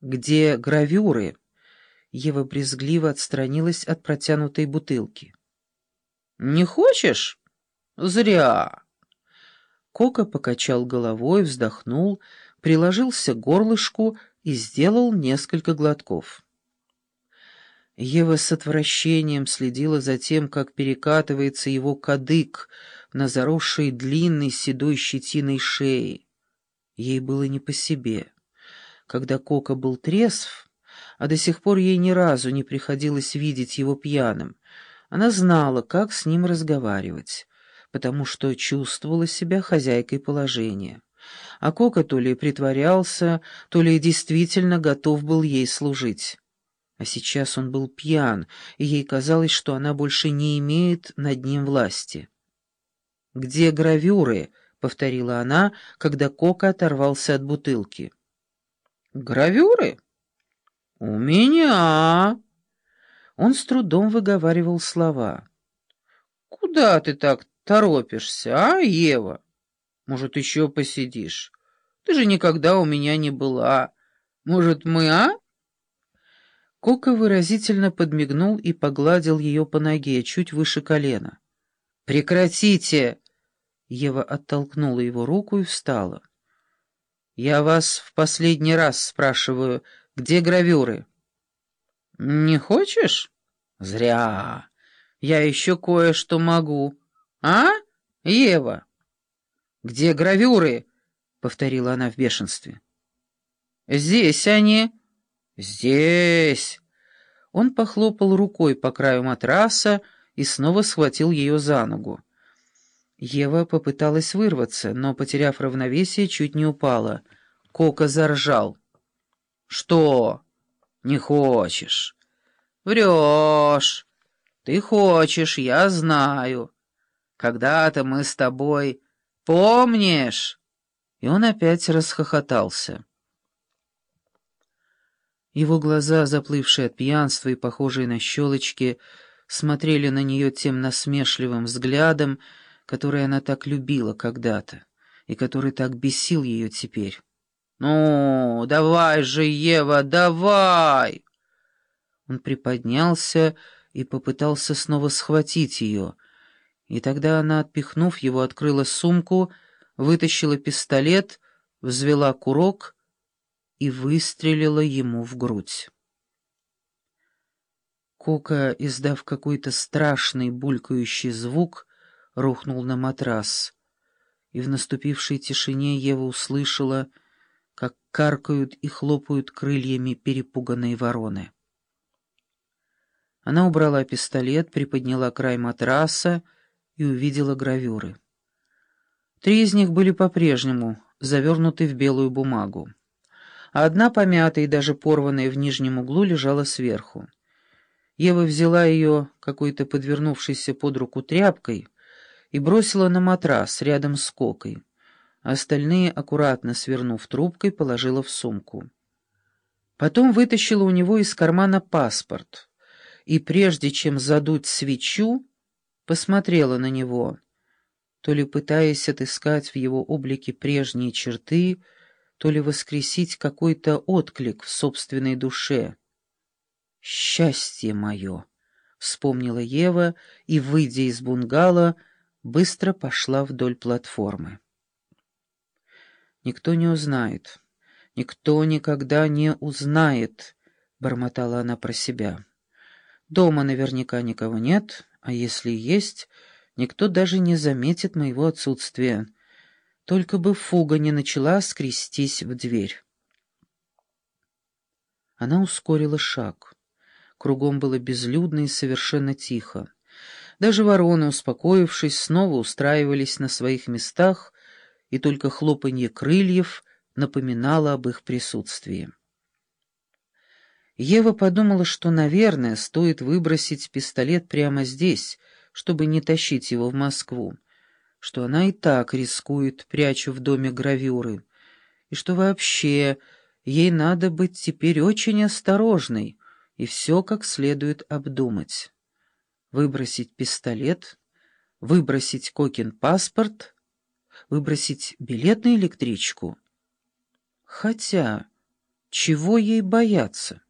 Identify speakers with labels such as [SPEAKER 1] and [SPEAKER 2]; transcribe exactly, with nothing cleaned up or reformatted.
[SPEAKER 1] Где гравюры?» Ева брезгливо отстранилась от протянутой бутылки. «Не хочешь? Зря!» Кока покачал головой, вздохнул, приложился к горлышку и сделал несколько глотков. Ева с отвращением следила за тем, как перекатывается его кадык на заросшей длинной седой щетиной шеи. Ей было не по себе. Когда Кока был трезв, а до сих пор ей ни разу не приходилось видеть его пьяным, она знала, как с ним разговаривать, потому что чувствовала себя хозяйкой положения. А Кока то ли притворялся, то ли действительно готов был ей служить. А сейчас он был пьян, и ей казалось, что она больше не имеет над ним власти. «Где гравюры?» — повторила она, когда Кока оторвался от бутылки. «Гравюры? У меня!» Он с трудом выговаривал слова. «Куда ты так торопишься, а, Ева? Может, еще посидишь? Ты же никогда у меня не была. Может, мы, а?» Кока выразительно подмигнул и погладил ее по ноге, чуть выше колена. «Прекратите!» Ева оттолкнула его руку и встала. «Я вас в последний раз спрашиваю, где гравюры?» «Не хочешь? Зря. Я еще кое-что могу. А, Ева?» «Где гравюры?» — повторила она в бешенстве. «Здесь они». «Здесь!» Он похлопал рукой по краю матраса и снова схватил ее за ногу. Ева попыталась вырваться, но, потеряв равновесие, чуть не упала. Кока заржал. «Что? Не хочешь?» «Врешь! Ты хочешь, я знаю. Когда-то мы с тобой... Помнишь?» И он опять расхохотался. Его глаза, заплывшие от пьянства и похожие на щелочки, смотрели на нее тем насмешливым взглядом, который она так любила когда-то и который так бесил ее теперь. «Ну, давай же, Ева, давай!» Он приподнялся и попытался снова схватить ее, и тогда она, отпихнув его, открыла сумку, вытащила пистолет, взвела курок и выстрелила ему в грудь. Кока, издав какой-то страшный булькающий звук, рухнул на матрас, и в наступившей тишине Ева услышала, как каркают и хлопают крыльями перепуганные вороны. Она убрала пистолет, приподняла край матраса и увидела гравюры. Три из них были по-прежнему завернуты в белую бумагу, а одна, помятая и даже порванная в нижнем углу, лежала сверху. Ева взяла ее какой-то подвернувшейся под руку тряпкой и бросила на матрас рядом с Кокой, а остальные, аккуратно свернув трубкой, положила в сумку. Потом вытащила у него из кармана паспорт и, прежде чем задуть свечу, посмотрела на него, то ли пытаясь отыскать в его облике прежние черты, то ли воскресить какой-то отклик в собственной душе. «Счастье мое!» — вспомнила Ева и, выйдя из бунгало, быстро пошла вдоль платформы. «Никто не узнает, никто никогда не узнает», — бормотала она про себя. «Дома наверняка никого нет, а если и есть, никто даже не заметит моего отсутствия. Только бы фуга не начала скрестись в дверь». Она ускорила шаг. Кругом было безлюдно и совершенно тихо. Даже вороны, успокоившись, снова устраивались на своих местах, и только хлопанье крыльев напоминало об их присутствии. Ева подумала, что, наверное, стоит выбросить пистолет прямо здесь, чтобы не тащить его в Москву, что она и так рискует, пряча в доме гравюры, и что вообще ей надо быть теперь очень осторожной и все как следует обдумать. Выбросить пистолет, выбросить Кокин паспорт, выбросить билет на электричку. Хотя, Чего ей бояться?